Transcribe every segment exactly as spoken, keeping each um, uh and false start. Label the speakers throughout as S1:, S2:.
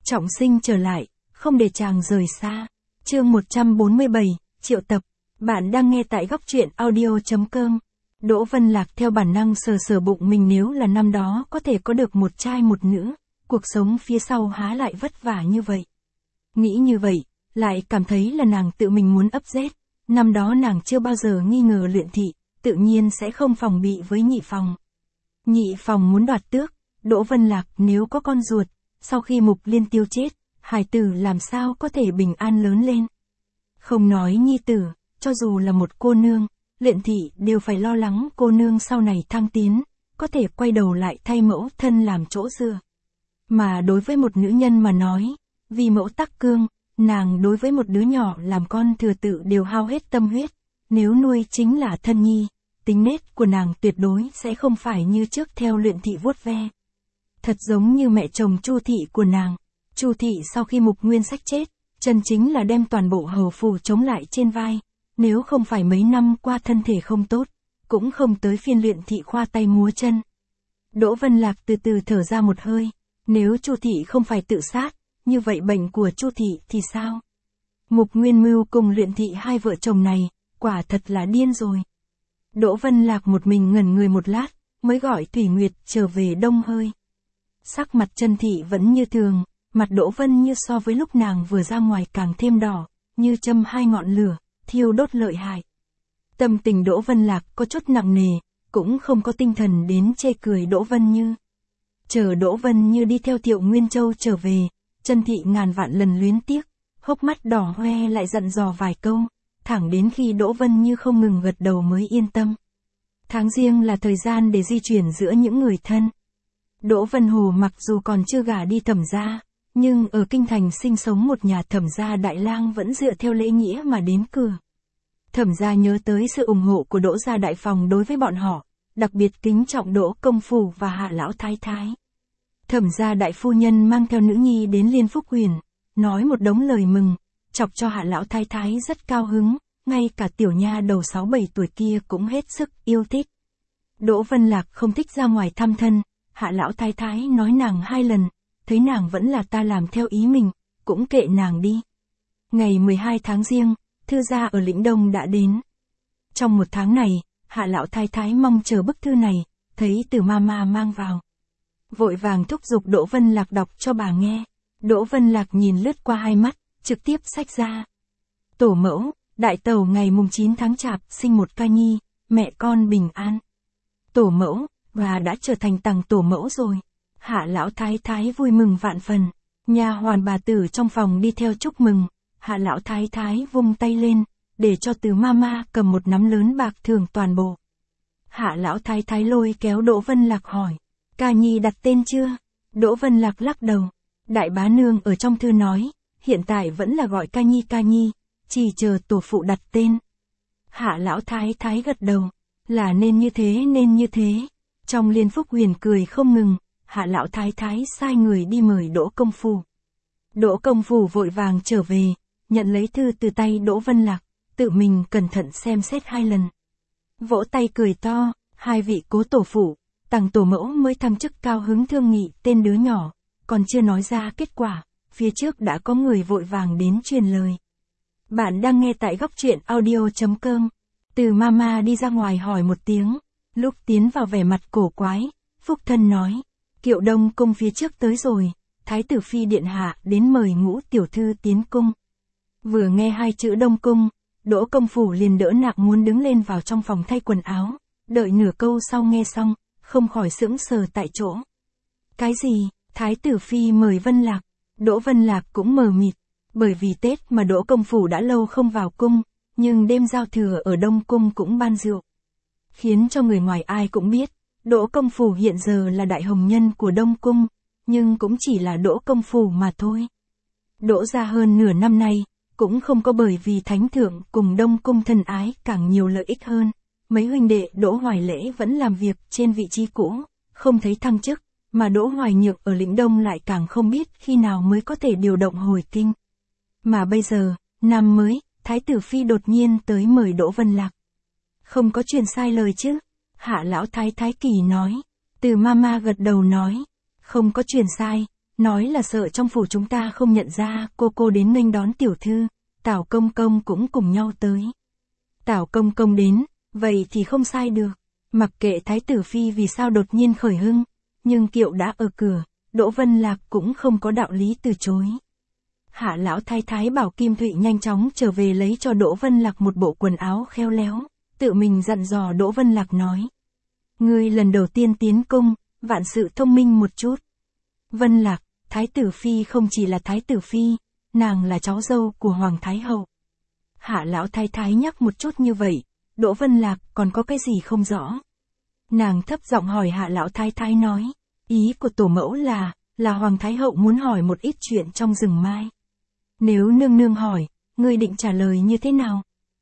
S1: trọng sinh trở lại, không để chàng rời xa. Chương một trăm bốn mươi bảy, triệu tập. Bạn đang nghe tại góc truyện audio chấm com. Đỗ Vân Lạc theo bản năng sờ sờ bụng mình, nếu là năm đó có thể có được một trai một nữ, cuộc sống phía sau há lại vất vả như vậy. Nghĩ như vậy, lại cảm thấy là nàng tự mình muốn ấp dết. Năm đó nàng chưa bao giờ nghi ngờ Luyện Thị, tự nhiên sẽ không phòng bị với Nhị Phòng. Nhị Phòng muốn đoạt tước, Đỗ Vân Lạc nếu có con ruột, sau khi Mục Liên Tiêu chết, hài tử làm sao có thể bình an lớn lên. Không nói nhi tử, cho dù là một cô nương, Luyện Thị đều phải lo lắng cô nương sau này thăng tiến, có thể quay đầu lại thay mẫu thân làm chỗ dựa. Mà đối với một nữ nhân mà nói, vì mẫu tắc cương, nàng đối với một đứa nhỏ làm con thừa tự đều hao hết tâm huyết, nếu nuôi chính là thân nhi, tính nết của nàng tuyệt đối sẽ không phải như trước theo Luyện Thị vuốt ve. Thật giống như mẹ chồng Chu Thị của nàng. Chu Thị sau khi Mục Nguyên Sách chết, chân chính là đem toàn bộ hầu phủ chống lại trên vai, nếu không phải mấy năm qua thân thể không tốt, cũng không tới phiên Luyện Thị khoa tay múa chân. Đỗ Vân Lạc từ từ thở ra một hơi, nếu Chu Thị không phải tự sát, như vậy bệnh của Chu Thị thì sao? Mục Nguyên Mưu cùng Luyện Thị hai vợ chồng này, quả thật là điên rồi. Đỗ Vân Lạc một mình ngẩn người một lát, mới gọi Thủy Nguyệt trở về Đông Hơi. Sắc mặt Chân Thị vẫn như thường, mặt Đỗ Vân Như so với lúc nàng vừa ra ngoài càng thêm đỏ, như châm hai ngọn lửa, thiêu đốt lợi hại. Tâm tình Đỗ Vân Lạc có chút nặng nề, cũng không có tinh thần đến chê cười Đỗ Vân Như. Chờ Đỗ Vân Như đi theo Thiệu Nguyên Châu trở về, Chân Thị ngàn vạn lần luyến tiếc, hốc mắt đỏ hoe lại dặn dò vài câu, thẳng đến khi Đỗ Vân Như không ngừng gật đầu mới yên tâm. Tháng Giêng là thời gian để di chuyển giữa những người thân. Đỗ Vân Hồ mặc dù còn chưa gả đi Thẩm gia, nhưng ở kinh thành sinh sống một nhà Thẩm gia đại lang vẫn dựa theo lễ nghĩa mà đến cửa. Thẩm gia nhớ tới sự ủng hộ của Đỗ gia đại phòng đối với bọn họ, đặc biệt kính trọng Đỗ công phủ và Hạ lão thái thái. Thẩm gia đại phu nhân mang theo nữ nhi đến Liên Phúc Huyền, nói một đống lời mừng, chọc cho Hạ lão thái thái rất cao hứng, ngay cả tiểu nha đầu sáu bảy tuổi kia cũng hết sức yêu thích. Đỗ Vân Lạc không thích ra ngoài thăm thân, Hạ lão thái thái nói nàng hai lần, thấy nàng vẫn là ta làm theo ý mình, cũng kệ nàng đi. Ngày mười hai tháng Giêng, thư gia ở Lĩnh Đông đã đến. Trong một tháng này, Hạ lão thái thái mong chờ bức thư này, thấy Từ Mama mang vào. Vội vàng thúc giục Đỗ Vân Lạc đọc cho bà nghe. Đỗ Vân Lạc nhìn lướt qua hai mắt, trực tiếp xách ra. Tổ mẫu, đại tẩu ngày mùng chín tháng Chạp sinh một ca nhi, mẹ con bình an. Tổ mẫu, và đã trở thành tằng tổ mẫu rồi. Hạ lão thái thái vui mừng vạn phần. Nha hoàn bà tử trong phòng đi theo chúc mừng. Hạ lão thái thái vung tay lên, để cho Từ Mama cầm một nắm lớn bạc thưởng toàn bộ. Hạ lão thái thái lôi kéo Đỗ Vân Lạc hỏi, ca nhi đặt tên chưa? Đỗ Vân Lạc lắc đầu. Đại bá nương ở trong thư nói, hiện tại vẫn là gọi ca nhi ca nhi, chỉ chờ tổ phụ đặt tên. Hạ lão thái thái gật đầu, là nên như thế nên như thế. Trong Liên Phúc Huyền cười không ngừng, Hạ lão thái thái sai người đi mời Đỗ công phủ. Đỗ công phủ vội vàng trở về, nhận lấy thư từ tay Đỗ Vân Lạc, tự mình cẩn thận xem xét hai lần. Vỗ tay cười to, hai vị cố tổ phụ, tằng tổ mẫu mới thăng chức cao hứng thương nghị tên đứa nhỏ, còn chưa nói ra kết quả, phía trước đã có người vội vàng đến truyền lời. Bạn đang nghe tại góc truyện audio chấm com. Từ Mama đi ra ngoài hỏi một tiếng, lúc tiến vào vẻ mặt cổ quái, Phúc Thân nói, Kiệu Đông cung phía trước tới rồi, Thái tử phi điện hạ đến mời Ngũ tiểu thư tiến cung. Vừa nghe hai chữ Đông cung, Đỗ công phủ liền đỡ nặng muốn đứng lên vào trong phòng thay quần áo, đợi nửa câu sau nghe xong, không khỏi sững sờ tại chỗ. Cái gì? Thái tử phi mời Vân Lạc? Đỗ Vân Lạc cũng mờ mịt, bởi vì Tết mà Đỗ công phủ đã lâu không vào cung, nhưng đêm giao thừa ở Đông cung cũng ban rượu. Khiến cho người ngoài ai cũng biết, Đỗ công phủ hiện giờ là đại hồng nhân của Đông cung, nhưng cũng chỉ là Đỗ công phủ mà thôi. Đỗ gia hơn nửa năm nay, cũng không có bởi vì thánh thượng cùng Đông cung thân ái càng nhiều lợi ích hơn. Mấy huynh đệ Đỗ Hoài Lễ vẫn làm việc trên vị trí cũ, không thấy thăng chức, mà Đỗ Hoài Nhược ở Lĩnh Đông lại càng không biết khi nào mới có thể điều động hồi kinh. Mà bây giờ, năm mới, Thái tử phi đột nhiên tới mời Đỗ Vân Lạc. Không có truyền sai lời chứ? Hạ lão thái thái kỳ nói. Từ Mama gật đầu nói, không có truyền sai, nói là sợ trong phủ chúng ta không nhận ra, cô cô đến nghênh đón tiểu thư, Tào công công cũng cùng nhau tới. Tào công công đến, vậy thì không sai được, mặc kệ thái tử phi vì sao đột nhiên khởi hưng, nhưng kiệu đã ở cửa, Đỗ Vân Lạc cũng không có đạo lý từ chối. Hạ lão thái thái bảo Kim Thụy nhanh chóng trở về lấy cho Đỗ Vân Lạc một bộ quần áo khéo léo, tự mình dặn dò Đỗ Vân Lạc nói. Ngươi lần đầu tiên tiến cung, vạn sự thông minh một chút. Vân Lạc, thái tử phi không chỉ là thái tử phi, nàng là cháu dâu của Hoàng Thái Hậu. Hạ lão thái thái nhắc một chút như vậy, Đỗ Vân Lạc còn có cái gì không rõ. Nàng thấp giọng hỏi Hạ lão thái thái nói, ý của tổ mẫu là, là Hoàng Thái Hậu muốn hỏi một ít chuyện trong rừng mai. Nếu nương nương hỏi, ngươi định trả lời như thế nào?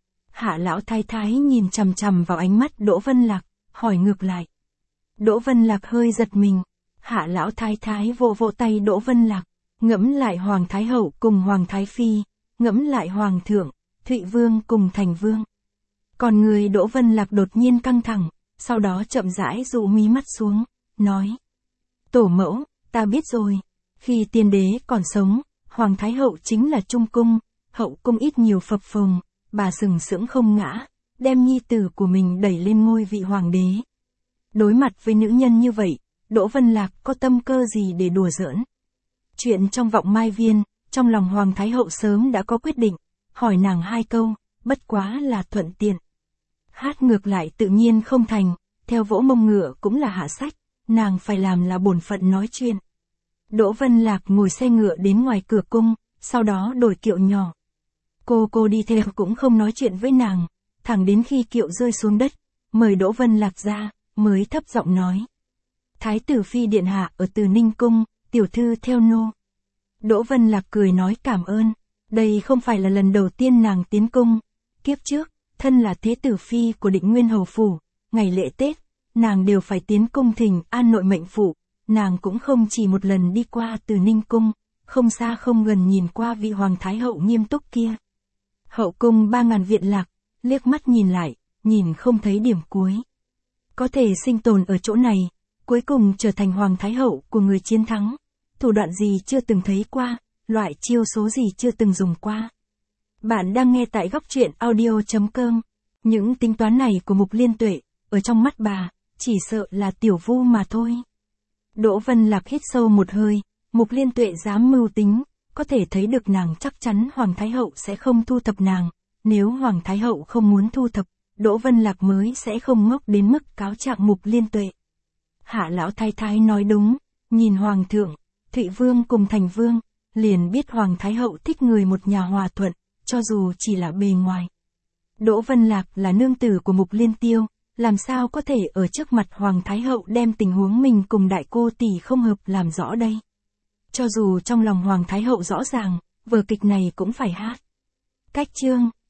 S1: Hạ lão thái thái nhìn chằm chằm vào ánh mắt Đỗ Vân Lạc, hỏi ngược lại. Đỗ Vân Lạc hơi giật mình, Hạ lão thái thái vỗ vỗ tay Đỗ Vân Lạc, ngẫm lại Hoàng Thái Hậu cùng Hoàng Thái Phi, ngẫm lại Hoàng thượng, Thụy Vương cùng Thành Vương. Còn người Đỗ Vân Lạc đột nhiên căng thẳng, sau đó chậm rãi dụ mí mắt xuống, nói. Tổ mẫu, ta biết rồi, khi tiên đế còn sống, Hoàng Thái Hậu chính là trung cung, hậu cung ít nhiều phập phồng, bà sừng sững không ngã, đem nhi tử của mình đẩy lên ngôi vị hoàng đế. Đối mặt với nữ nhân như vậy, Đỗ Vân Lạc có tâm cơ gì để đùa giỡn. Chuyện trong vọng mai viên, trong lòng Hoàng Thái Hậu sớm đã có quyết định, hỏi nàng hai câu, bất quá là thuận tiện. Hát ngược lại tự nhiên không thành, theo vỗ mông ngựa cũng là hạ sách, nàng phải làm là bổn phận nói chuyện. Đỗ Vân Lạc ngồi xe ngựa đến ngoài cửa cung, sau đó đổi kiệu nhỏ. Cô cô đi theo cũng không nói chuyện với nàng, thẳng đến khi kiệu rơi xuống đất, mời Đỗ Vân Lạc ra, mới thấp giọng nói. Thái tử phi điện hạ ở Từ Ninh cung, tiểu thư theo nô. Đỗ Vân Lạc cười nói cảm ơn, đây không phải là lần đầu tiên nàng tiến cung, kiếp trước, thân là thế tử phi của Định Nguyên hầu phủ, ngày lễ Tết, nàng đều phải tiến cung thỉnh an nội mệnh phủ, nàng cũng không chỉ một lần đi qua Từ Ninh cung, không xa không gần nhìn qua vị Hoàng Thái Hậu nghiêm túc kia. Hậu cung ba ngàn viện lạc, liếc mắt nhìn lại, nhìn không thấy điểm cuối. Có thể sinh tồn ở chỗ này, cuối cùng trở thành Hoàng Thái Hậu của người chiến thắng, thủ đoạn gì chưa từng thấy qua, loại chiêu số gì chưa từng dùng qua. Bạn đang nghe tại góc truyện audio chấm com. Những tính toán này của Mục Liên Tuệ, ở trong mắt bà, chỉ sợ là tiểu vu mà thôi. Đỗ Vân Lạc hít sâu một hơi, Mục Liên Tuệ dám mưu tính, có thể thấy được nàng chắc chắn Hoàng Thái Hậu sẽ không thu thập nàng, nếu Hoàng Thái Hậu không muốn thu thập, Đỗ Vân Lạc mới sẽ không ngốc đến mức cáo trạng Mục Liên Tuệ. Hạ lão thái thái nói đúng, nhìn Hoàng thượng, Thụy Vương cùng Thành Vương, liền biết Hoàng Thái Hậu thích người một nhà hòa thuận, cho dù chỉ là bề ngoài. Đỗ Vân Lạc là nương tử của Mục Liên Tiêu, làm sao có thể ở trước mặt Hoàng Thái Hậu đem tình huống mình cùng đại cô tỷ không hợp làm rõ đây. Cho dù trong lòng Hoàng Thái Hậu rõ ràng, vở kịch này cũng phải hát. Cách chương